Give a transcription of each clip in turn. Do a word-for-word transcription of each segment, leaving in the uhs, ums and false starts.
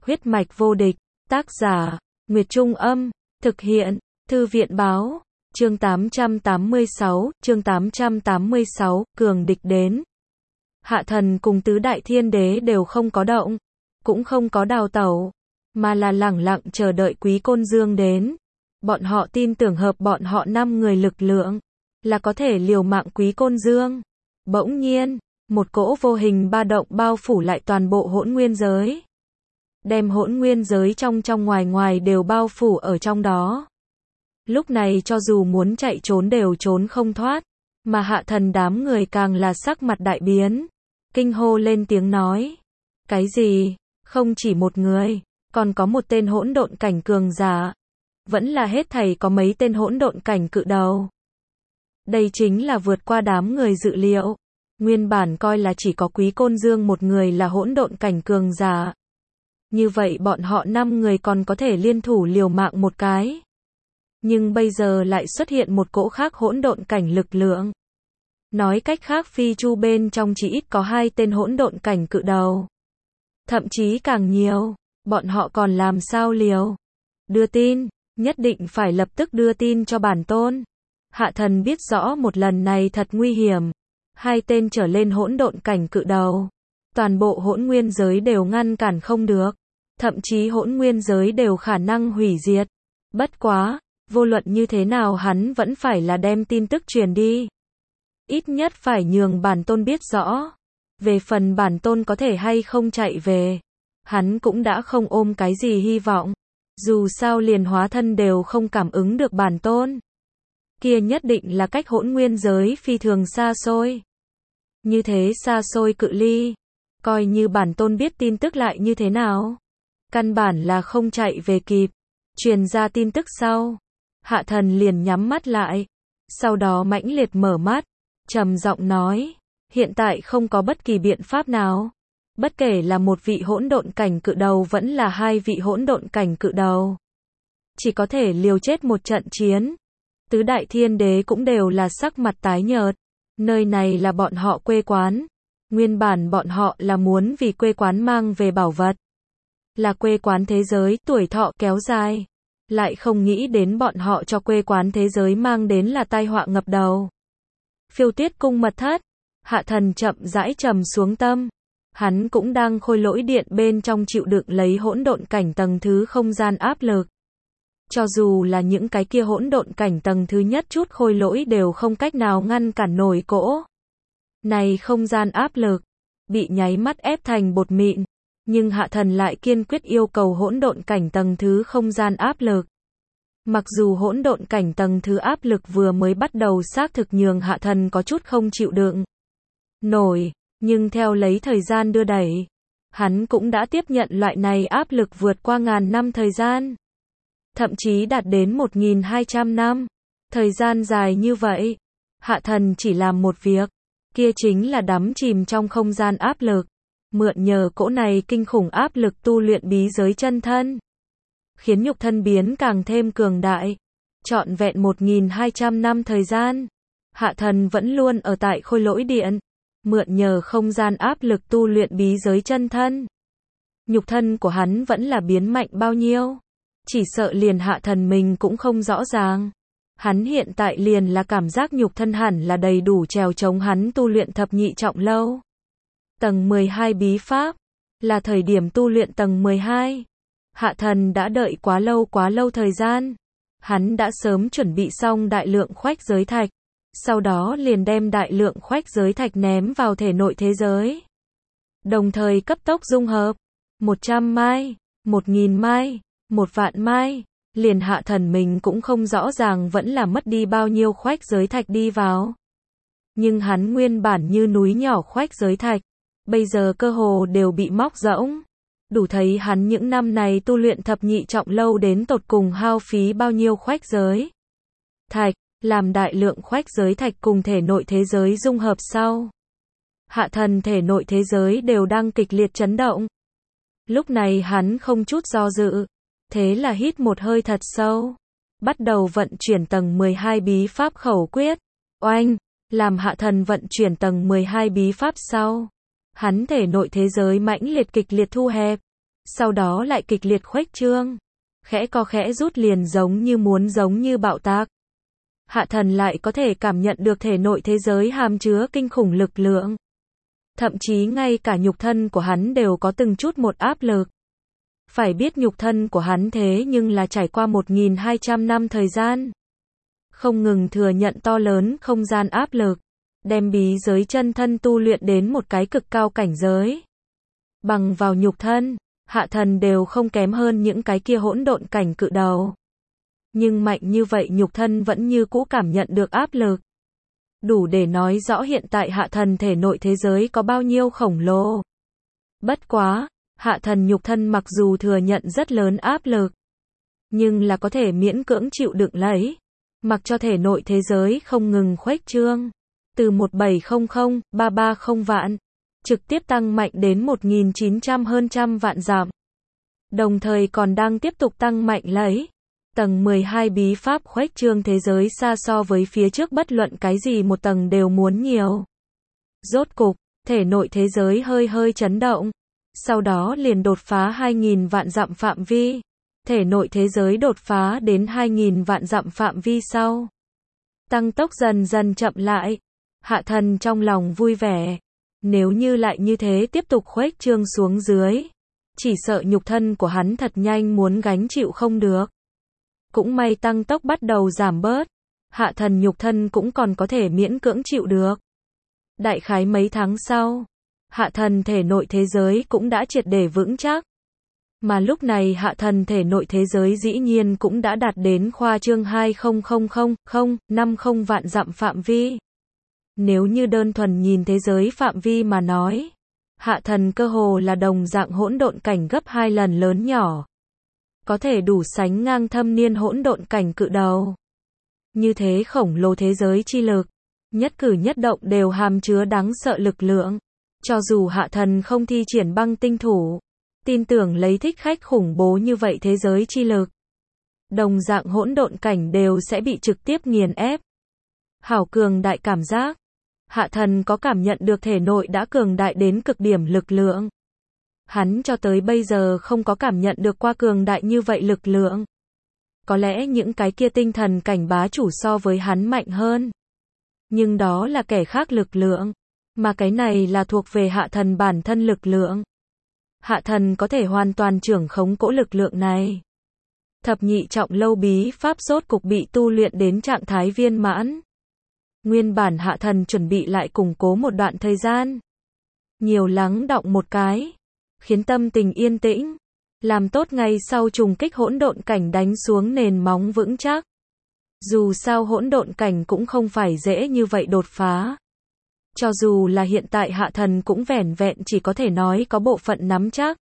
Huyết mạch vô địch, tác giả, Nguyệt Trung Âm, thực hiện, Thư viện Báo, chương tám trăm tám mươi sáu, chương tám trăm tám mươi sáu, cường địch đến. Hạ thần cùng tứ đại thiên đế đều không có động, cũng không có đào tẩu, mà là lẳng lặng chờ đợi Quý Côn Dương đến. Bọn họ tin tưởng hợp bọn họ năm người lực lượng, là có thể liều mạng Quý Côn Dương. Bỗng nhiên, một cỗ vô hình ba động bao phủ lại toàn bộ hỗn nguyên giới. Đem hỗn nguyên giới trong trong ngoài ngoài đều bao phủ ở trong đó. Lúc này cho dù muốn chạy trốn đều trốn không thoát, mà hạ thần đám người càng là sắc mặt đại biến. Kinh hô lên tiếng nói. Cái gì? Không chỉ một người, còn có một tên hỗn độn cảnh cường giả. Vẫn là hết thảy có mấy tên hỗn độn cảnh cự đầu. Đây chính là vượt qua đám người dự liệu. Nguyên bản coi là chỉ có Quý Côn Dương một người là hỗn độn cảnh cường giả. Như vậy bọn họ năm người còn có thể liên thủ liều mạng một cái. Nhưng bây giờ lại xuất hiện một cỗ khác hỗn độn cảnh lực lượng. Nói cách khác phi chu bên trong chỉ ít có hai tên hỗn độn cảnh cự đầu. Thậm chí càng nhiều, bọn họ còn làm sao liều? Đưa tin, nhất định phải lập tức đưa tin cho bản tôn. Hạ thần biết rõ một lần này thật nguy hiểm. Hai tên trở lên hỗn độn cảnh cự đầu. Toàn bộ hỗn nguyên giới đều ngăn cản không được. Thậm chí hỗn nguyên giới đều khả năng hủy diệt. Bất quá, vô luận như thế nào hắn vẫn phải là đem tin tức truyền đi. Ít nhất phải nhường bản tôn biết rõ. Về phần bản tôn có thể hay không chạy về, hắn cũng đã không ôm cái gì hy vọng. Dù sao liền hóa thân đều không cảm ứng được bản tôn. Kia nhất định là cách hỗn nguyên giới phi thường xa xôi. Như thế xa xôi cự ly, coi như bản tôn biết tin tức lại như thế nào. Căn bản là không chạy về kịp. Truyền ra tin tức sau, hạ thần liền nhắm mắt lại. Sau đó mãnh liệt mở mắt, trầm giọng nói, hiện tại không có bất kỳ biện pháp nào. Bất kể là một vị hỗn độn cảnh cự đầu vẫn là hai vị hỗn độn cảnh cự đầu. Chỉ có thể liều chết một trận chiến. Tứ đại thiên đế cũng đều là sắc mặt tái nhợt. Nơi này là bọn họ quê quán. Nguyên bản bọn họ là muốn vì quê quán mang về bảo vật. Là quê quán thế giới tuổi thọ kéo dài. Lại không nghĩ đến bọn họ cho quê quán thế giới mang đến là tai họa ngập đầu. Phiêu Tuyết cung mật thất. Hạ thần chậm rãi trầm xuống tâm. Hắn cũng đang khôi lỗi điện bên trong chịu đựng lấy hỗn độn cảnh tầng thứ không gian áp lực. Cho dù là những cái kia hỗn độn cảnh tầng thứ nhất chút khôi lỗi đều không cách nào ngăn cản nổi cỗ. Này không gian áp lực, bị nháy mắt ép thành bột mịn. Nhưng hạ thần lại kiên quyết yêu cầu hỗn độn cảnh tầng thứ không gian áp lực. Mặc dù hỗn độn cảnh tầng thứ áp lực vừa mới bắt đầu xác thực nhường hạ thần có chút không chịu đựng nổi, nhưng theo lấy thời gian đưa đẩy, hắn cũng đã tiếp nhận loại này áp lực vượt qua ngàn năm thời gian. Thậm chí đạt đến một nghìn hai trăm năm. Thời gian dài như vậy, hạ thần chỉ làm một việc, kia chính là đắm chìm trong không gian áp lực. Mượn nhờ cỗ này kinh khủng áp lực tu luyện bí giới chân thân. Khiến nhục thân biến càng thêm cường đại. Trọn vẹn một nghìn hai trăm năm thời gian. Hạ thần vẫn luôn ở tại khôi lỗi điện. Mượn nhờ không gian áp lực tu luyện bí giới chân thân. Nhục thân của hắn vẫn là biến mạnh bao nhiêu. Chỉ sợ liền hạ thần mình cũng không rõ ràng. Hắn hiện tại liền là cảm giác nhục thân hẳn là đầy đủ trèo chống hắn tu luyện thập nhị trọng lâu. Tầng mười hai bí pháp, là thời điểm tu luyện tầng mười hai. Hạ thần đã đợi quá lâu quá lâu thời gian. Hắn đã sớm chuẩn bị xong đại lượng khoách giới thạch. Sau đó liền đem đại lượng khoách giới thạch ném vào thể nội thế giới. Đồng thời cấp tốc dung hợp. một trăm mai, một nghìn mai, một vạn mai. Liền hạ thần mình cũng không rõ ràng vẫn là mất đi bao nhiêu khoách giới thạch đi vào. Nhưng hắn nguyên bản như núi nhỏ khoách giới thạch. Bây giờ cơ hồ đều bị móc rỗng. Đủ thấy hắn những năm này tu luyện thập nhị trọng lâu đến tột cùng hao phí bao nhiêu khoách giới thạch, làm đại lượng khoách giới thạch cùng thể nội thế giới dung hợp sau. Hạ thần thể nội thế giới đều đang kịch liệt chấn động. Lúc này hắn không chút do dự. Thế là hít một hơi thật sâu. Bắt đầu vận chuyển tầng mười hai bí pháp khẩu quyết. Oanh, làm hạ thần vận chuyển tầng mười hai bí pháp sau. Hắn thể nội thế giới mãnh liệt kịch liệt thu hẹp. sau đó lại kịch liệt khuếch trương. Khẽ co khẽ rút liền giống như muốn giống như bạo tạc. Hạ thần lại có thể cảm nhận được thể nội thế giới hàm chứa kinh khủng lực lượng. Thậm chí ngay cả nhục thân của hắn đều có từng chút một áp lực. Phải biết nhục thân của hắn thế nhưng là trải qua một nghìn hai trăm năm thời gian. Không ngừng thừa nhận to lớn không gian áp lực. Đem bí giới chân thân tu luyện đến một cái cực cao cảnh giới. Bằng vào nhục thân, hạ thần đều không kém hơn những cái kia hỗn độn cảnh cự đầu. Nhưng mạnh như vậy nhục thân vẫn như cũ cảm nhận được áp lực. Đủ để nói rõ hiện tại hạ thần thể nội thế giới có bao nhiêu khổng lồ. Bất quá, hạ thần nhục thân mặc dù thừa nhận rất lớn áp lực, nhưng là có thể miễn cưỡng chịu đựng lấy. Mặc cho thể nội thế giới không ngừng khuếch trương. Từ một nghìn bảy trăm ba mươi ba vạn, trực tiếp tăng mạnh đến một nghìn chín trăm hơn trăm vạn dặm. Đồng thời còn đang tiếp tục tăng mạnh lấy. Tầng mười hai bí pháp khuếch trương thế giới xa so với phía trước bất luận cái gì một tầng đều muốn nhiều. Rốt cục, thể nội thế giới hơi hơi chấn động. Sau đó liền đột phá hai nghìn vạn dặm phạm vi. Thể nội thế giới đột phá đến hai nghìn vạn dặm phạm vi sau. Tăng tốc dần dần chậm lại. Hạ thần trong lòng vui vẻ. Nếu như lại như thế tiếp tục khuếch trương xuống dưới, chỉ sợ nhục thân của hắn thật nhanh muốn gánh chịu không được. Cũng may tăng tốc bắt đầu giảm bớt. Hạ thần nhục thân cũng còn có thể miễn cưỡng chịu được. Đại khái mấy tháng sau, hạ thần thể nội thế giới cũng đã triệt để vững chắc. Mà lúc này hạ thần thể nội thế giới dĩ nhiên cũng đã đạt đến khoa trương hai nghìn năm mươi vạn dặm phạm vi. Nếu như đơn thuần nhìn thế giới phạm vi mà nói, hạ thần cơ hồ là đồng dạng hỗn độn cảnh gấp hai lần lớn nhỏ. Có thể đủ sánh ngang thâm niên hỗn độn cảnh cự đầu. Như thế khổng lồ thế giới chi lực, nhất cử nhất động đều hàm chứa đáng sợ lực lượng. Cho dù hạ thần không thi triển băng tinh thủ, tin tưởng lấy thích khách khủng bố như vậy thế giới chi lực, đồng dạng hỗn độn cảnh đều sẽ bị trực tiếp nghiền ép. Hảo cường đại cảm giác. Hạ thần có cảm nhận được thể nội đã cường đại đến cực điểm lực lượng. Hắn cho tới bây giờ không có cảm nhận được qua cường đại như vậy lực lượng. Có lẽ những cái kia tinh thần cảnh bá chủ so với hắn mạnh hơn. Nhưng đó là kẻ khác lực lượng. Mà cái này là thuộc về hạ thần bản thân lực lượng. Hạ thần có thể hoàn toàn trưởng khống cỗ lực lượng này. Thập nhị trọng lâu bí pháp rốt cục bị tu luyện đến trạng thái viên mãn. Nguyên bản hạ thần chuẩn bị lại củng cố một đoạn thời gian. Nhiều lắng đọng một cái. Khiến tâm tình yên tĩnh. Làm tốt ngay sau trùng kích hỗn độn cảnh đánh xuống nền móng vững chắc. Dù sao hỗn độn cảnh cũng không phải dễ như vậy đột phá. Cho dù là hiện tại hạ thần cũng vẻn vẹn chỉ có thể nói có bộ phận nắm chắc.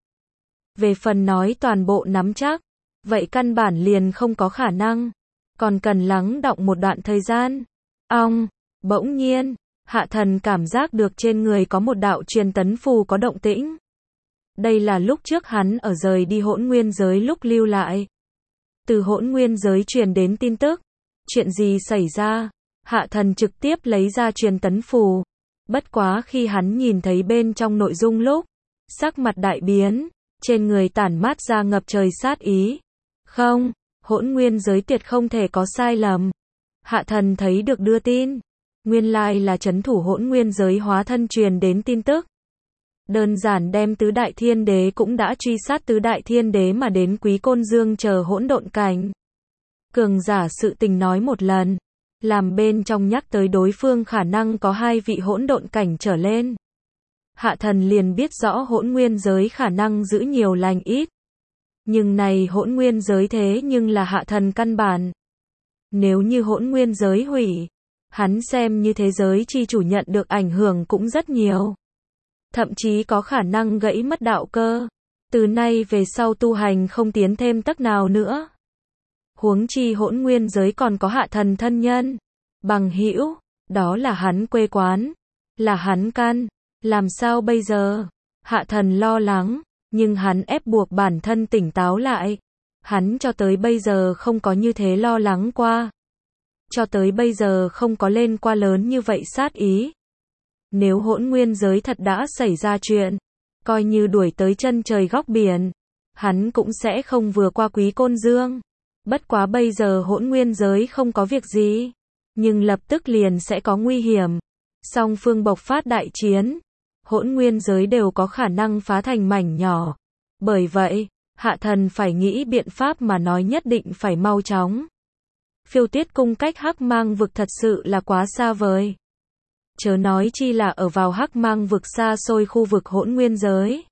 Về phần nói toàn bộ nắm chắc, vậy căn bản liền không có khả năng. Còn cần lắng đọng một đoạn thời gian. Ong, bỗng nhiên, hạ thần cảm giác được trên người có một đạo truyền tấn phù có động tĩnh. Đây là lúc trước hắn ở rời đi hỗn nguyên giới lúc lưu lại. Từ hỗn nguyên giới truyền đến tin tức. Chuyện gì xảy ra? Hạ thần trực tiếp lấy ra truyền tấn phù. Bất quá khi hắn nhìn thấy bên trong nội dung lúc, sắc mặt đại biến, trên người tản mát ra ngập trời sát ý. Không, hỗn nguyên giới tuyệt không thể có sai lầm. Hạ thần thấy được đưa tin. Nguyên lai là trấn thủ hỗn nguyên giới hóa thân truyền đến tin tức. Đơn giản đem tứ đại thiên đế cũng đã truy sát tứ đại thiên đế mà đến Quý Côn Dương chờ hỗn độn cảnh. Cường giả sự tình nói một lần. Làm bên trong nhắc tới đối phương khả năng có hai vị hỗn độn cảnh trở lên. Hạ thần liền biết rõ hỗn nguyên giới khả năng giữ nhiều lành ít. Nhưng này hỗn nguyên giới thế nhưng là hạ thần căn bản. Nếu như hỗn nguyên giới hủy, hắn xem như thế giới chi chủ nhận được ảnh hưởng cũng rất nhiều. Thậm chí có khả năng gãy mất đạo cơ. Từ nay về sau tu hành không tiến thêm tấc nào nữa. Huống chi hỗn nguyên giới còn có hạ thần thân nhân. Bằng hữu, đó là hắn quê quán. Là hắn căn. Làm sao bây giờ? Hạ thần lo lắng. Nhưng hắn ép buộc bản thân tỉnh táo lại. Hắn cho tới bây giờ không có như thế lo lắng qua. Cho tới bây giờ không có lên qua lớn như vậy sát ý. Nếu hỗn nguyên giới thật đã xảy ra chuyện, coi như đuổi tới chân trời góc biển, hắn cũng sẽ không vừa qua Quý Côn Dương. Bất quá bây giờ hỗn nguyên giới không có việc gì, nhưng lập tức liền sẽ có nguy hiểm. Song phương bộc phát đại chiến, hỗn nguyên giới đều có khả năng phá thành mảnh nhỏ. Bởi vậy, Hạ Thần phải nghĩ biện pháp mà nói nhất định phải mau chóng. Phiêu Tuyết cung cách Hắc Mang vực thật sự là quá xa vời. Chớ nói chi là ở vào Hắc Mang vực xa xôi khu vực hỗn nguyên giới.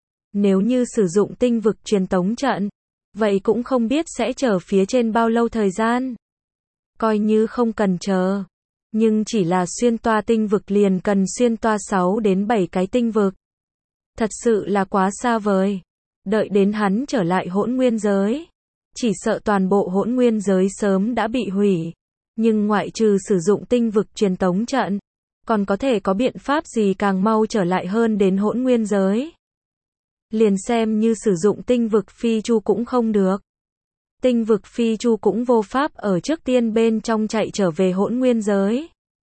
Nếu như sử dụng tinh vực truyền tống trận, vậy cũng không biết sẽ chờ phía trên bao lâu thời gian. Coi như không cần chờ, nhưng chỉ là xuyên toa tinh vực liền cần xuyên toa sáu đến bảy cái tinh vực. Thật sự là quá xa vời. Đợi đến hắn trở lại hỗn nguyên giới, chỉ sợ toàn bộ hỗn nguyên giới sớm đã bị hủy. Nhưng ngoại trừ sử dụng tinh vực truyền tống trận, còn có thể có biện pháp gì càng mau trở lại hơn đến hỗn nguyên giới. Liền xem như sử dụng tinh vực phi chu cũng không được. Tinh vực phi chu cũng vô pháp ở trước tiên bên trong chạy trở về hỗn nguyên giới.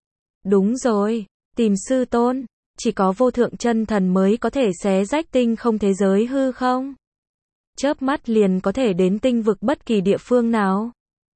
Đúng rồi, tìm sư tôn, chỉ có vô thượng chân thần mới có thể xé rách tinh không thế giới hư không? Chớp mắt liền có thể đến tinh vực bất kỳ địa phương nào.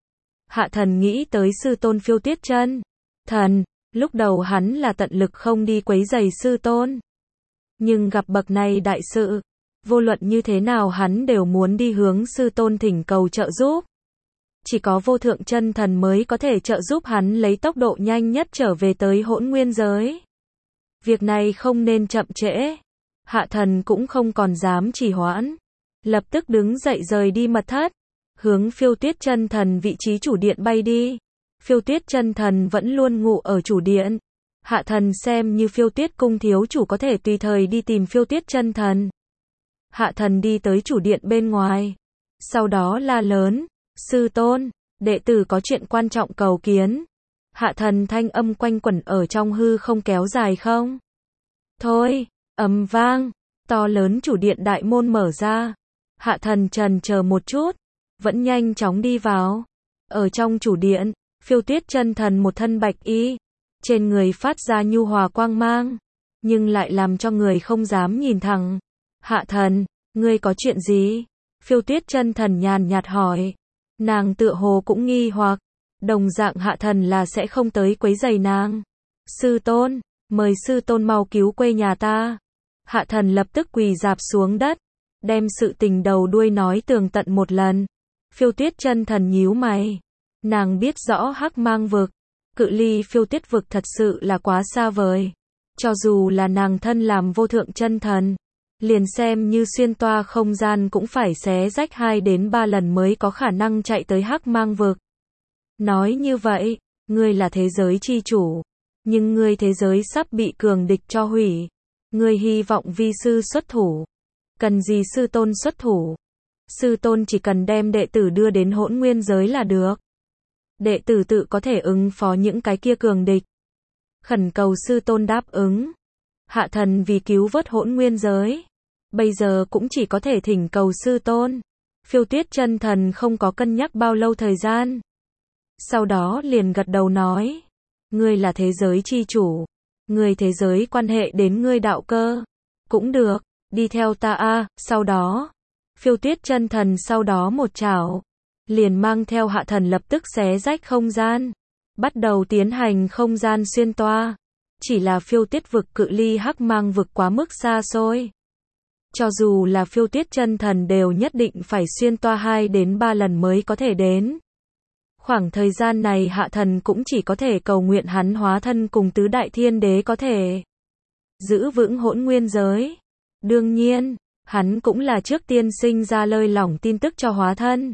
Hạ Thần nghĩ tới sư tôn Phiêu Tuyết chân thần, lúc đầu hắn là tận lực không đi quấy rầy sư tôn. Nhưng gặp bậc này đại sự, vô luận như thế nào hắn đều muốn đi hướng sư tôn thỉnh cầu trợ giúp. Chỉ có vô thượng chân thần mới có thể trợ giúp hắn lấy tốc độ nhanh nhất trở về tới hỗn nguyên giới. Việc này không nên chậm trễ. Hạ Thần cũng không còn dám trì hoãn. Lập tức đứng dậy rời đi mật thất, hướng Phiêu Tuyết chân thần vị trí chủ điện bay đi. Phiêu Tuyết chân thần vẫn luôn ngủ ở chủ điện. Hạ Thần xem như Phiêu Tuyết cung thiếu chủ có thể tùy thời đi tìm Phiêu Tuyết chân thần. Hạ Thần đi tới chủ điện bên ngoài. Sau đó la lớn, sư tôn, đệ tử có chuyện quan trọng cầu kiến. Hạ Thần thanh âm quanh quẩn ở trong hư không kéo dài không? Thôi, ầm vang, to lớn chủ điện đại môn mở ra. Hạ Thần trần chờ một chút, vẫn nhanh chóng đi vào. Ở trong chủ điện, Phiêu Tuyết chân thần một thân bạch y, trên người phát ra nhu hòa quang mang, nhưng lại làm cho người không dám nhìn thẳng. Hạ Thần, ngươi có chuyện gì? Phiêu Tuyết chân thần nhàn nhạt hỏi. Nàng tựa hồ cũng nghi hoặc, đồng dạng Hạ Thần là sẽ không tới quấy rầy nàng. Sư tôn, mời sư tôn mau cứu quê nhà ta. Hạ Thần lập tức quỳ rạp xuống đất, đem sự tình đầu đuôi nói tường tận một lần. Phiêu Tuyết chân thần nhíu mày. Nàng biết rõ Hắc Mang vực, cự ly Phiêu Tuyết vực thật sự là quá xa vời. Cho dù là nàng thân làm vô thượng chân thần, liền xem như xuyên toa không gian cũng phải xé rách hai đến ba lần mới có khả năng chạy tới Hắc Mang vực. Nói như vậy, ngươi là thế giới chi chủ, nhưng ngươi thế giới sắp bị cường địch cho hủy. Ngươi hy vọng vi sư xuất thủ. Cần gì sư tôn xuất thủ? Sư tôn chỉ cần đem đệ tử đưa đến hỗn nguyên giới là được. Đệ tử tự có thể ứng phó những cái kia cường địch. Khẩn cầu sư tôn đáp ứng. Hạ Thần vì cứu vớt hỗn nguyên giới, bây giờ cũng chỉ có thể thỉnh cầu sư tôn. Phiêu Tuyết chân thần không có cân nhắc bao lâu thời gian. Sau đó liền gật đầu nói. Ngươi là thế giới chi chủ. Ngươi thế giới quan hệ đến ngươi đạo cơ. Cũng được, đi theo ta a. Sau đó, Phiêu Tuyết chân thần sau đó một chảo, liền mang theo Hạ Thần lập tức xé rách không gian. Bắt đầu tiến hành không gian xuyên toa. Chỉ là Phiêu Tuyết vực cự ly Hắc Mang vực quá mức xa xôi. Cho dù là Phiêu Tuyết chân thần đều nhất định phải xuyên toa hai đến ba lần mới có thể đến. Khoảng thời gian này Hạ Thần cũng chỉ có thể cầu nguyện hắn hóa thân cùng tứ đại thiên đế có thể giữ vững hỗn nguyên giới. Đương nhiên, hắn cũng là trước tiên sinh ra lơi lỏng tin tức cho hóa thân.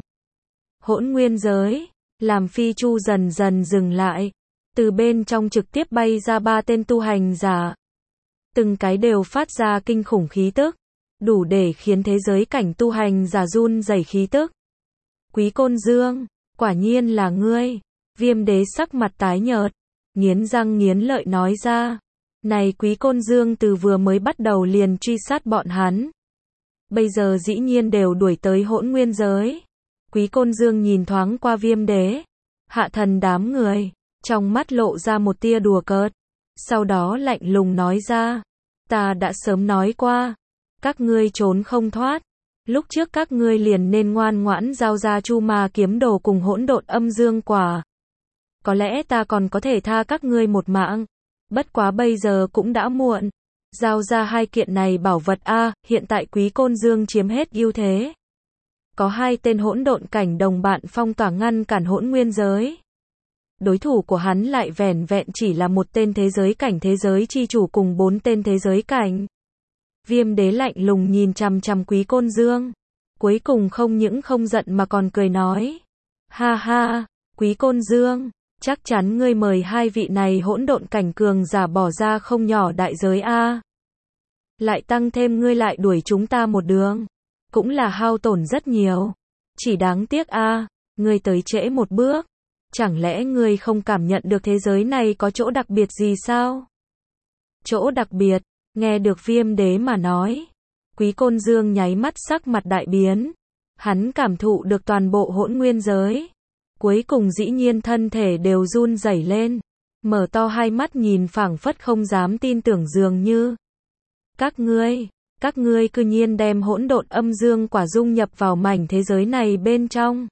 Hỗn nguyên giới, làm phi chu dần dần dừng lại, từ bên trong trực tiếp bay ra ba tên tu hành giả. Từng cái đều phát ra kinh khủng khí tức, đủ để khiến thế giới cảnh tu hành giả run rẩy khí tức. Quý Côn Dương, quả nhiên là ngươi. Viêm đế sắc mặt tái nhợt, nghiến răng nghiến lợi nói ra. Này Quý Côn Dương từ vừa mới bắt đầu liền truy sát bọn hắn. Bây giờ dĩ nhiên đều đuổi tới hỗn nguyên giới. Quý Côn Dương nhìn thoáng qua Viêm đế, Hạ Thần đám người, trong mắt lộ ra một tia đùa cợt. Sau đó lạnh lùng nói ra. Ta đã sớm nói qua, các ngươi trốn không thoát. Lúc trước các ngươi liền nên ngoan ngoãn giao ra chu ma kiếm đồ cùng hỗn độn âm dương quả. Có lẽ ta còn có thể tha các ngươi một mạng. Bất quá bây giờ cũng đã muộn. Giao ra hai kiện này bảo vật a, hiện tại Quý Côn Dương chiếm hết ưu thế. Có hai tên hỗn độn cảnh đồng bạn phong tỏa ngăn cản hỗn nguyên giới. Đối thủ của hắn lại vẻn vẹn chỉ là một tên thế giới cảnh thế giới chi chủ cùng bốn tên thế giới cảnh. Viêm đế lạnh lùng nhìn chằm chằm Quý Côn Dương. Cuối cùng không những không giận mà còn cười nói. Ha ha, Quý Côn Dương, chắc chắn ngươi mời hai vị này hỗn độn cảnh cường giả bỏ ra không nhỏ đại giới a. Lại tăng thêm ngươi lại đuổi chúng ta một đường. Cũng là hao tổn rất nhiều. Chỉ đáng tiếc a, ngươi tới trễ một bước. Chẳng lẽ ngươi không cảm nhận được thế giới này có chỗ đặc biệt gì sao? Chỗ đặc biệt, nghe được viêm đế mà nói. Quý Côn Dương nháy mắt sắc mặt đại biến. Hắn cảm thụ được toàn bộ hỗn nguyên giới. Cuối cùng dĩ nhiên thân thể đều run rẩy lên. Mở to hai mắt nhìn phảng phất không dám tin tưởng dường như. Các ngươi, các ngươi cư nhiên đem hỗn độn âm dương quả dung nhập vào mảnh thế giới này bên trong.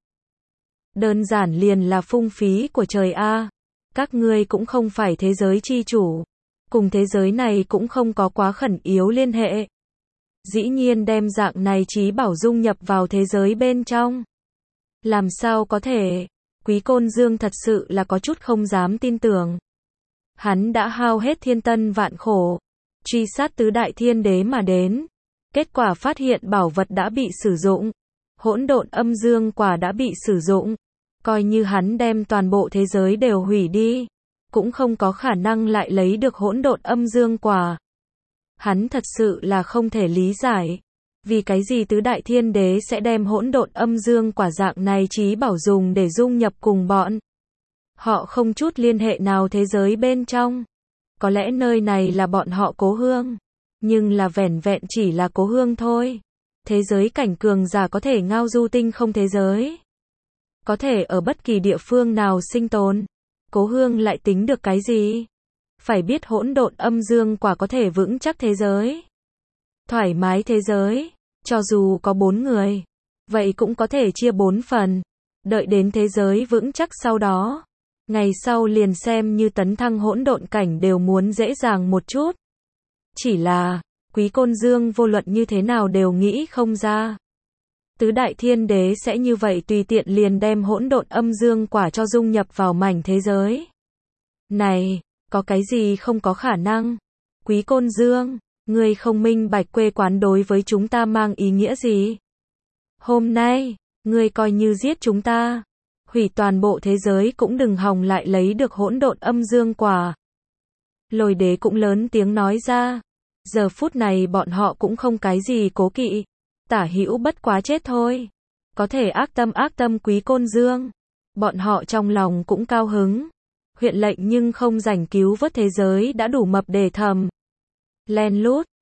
Đơn giản liền là phung phí của trời a. Các ngươi cũng không phải thế giới chi chủ. Cùng thế giới này cũng không có quá khẩn yếu liên hệ. Dĩ nhiên đem dạng này trí bảo dung nhập vào thế giới bên trong. Làm sao có thể? Quý Côn Dương thật sự là có chút không dám tin tưởng. Hắn đã hao hết thiên tân vạn khổ, truy sát tứ đại thiên đế mà đến. Kết quả phát hiện bảo vật đã bị sử dụng. Hỗn độn âm dương quả đã bị sử dụng. Coi như hắn đem toàn bộ thế giới đều hủy đi. Cũng không có khả năng lại lấy được hỗn độn âm dương quả. Hắn thật sự là không thể lý giải. Vì cái gì tứ đại thiên đế sẽ đem hỗn độn âm dương quả dạng này trí bảo dùng để dung nhập cùng bọn. Họ không chút liên hệ nào thế giới bên trong. Có lẽ nơi này là bọn họ cố hương. Nhưng là vẻn vẹn chỉ là cố hương thôi. Thế giới cảnh cường giả có thể ngao du tinh không thế giới. Có thể ở bất kỳ địa phương nào sinh tồn. Cố hương lại tính được cái gì? Phải biết hỗn độn âm dương quả có thể vững chắc thế giới. Thoải mái thế giới. Cho dù có bốn người. Vậy cũng có thể chia bốn phần. Đợi đến thế giới vững chắc sau đó. Ngày sau liền xem như tấn thăng hỗn độn cảnh đều muốn dễ dàng một chút. Chỉ là, Quý Côn Dương vô luận như thế nào đều nghĩ không ra. Tứ đại thiên đế sẽ như vậy tùy tiện liền đem hỗn độn âm dương quả cho dung nhập vào mảnh thế giới. Này, có cái gì không có khả năng? Quý Côn Dương, ngươi không minh bạch quê quán đối với chúng ta mang ý nghĩa gì? Hôm nay, ngươi coi như giết chúng ta. Hủy toàn bộ thế giới cũng đừng hòng lại lấy được hỗn độn âm dương quả. Lôi đế cũng lớn tiếng nói ra. Giờ phút này bọn họ cũng không cái gì cố kỵ. Tả hữu bất quá chết thôi. Có thể ác tâm ác tâm Quý Côn Dương. Bọn họ trong lòng cũng cao hứng. Huyện lệnh nhưng không rảnh cứu vớt thế giới đã đủ mập để thầm. Len lút,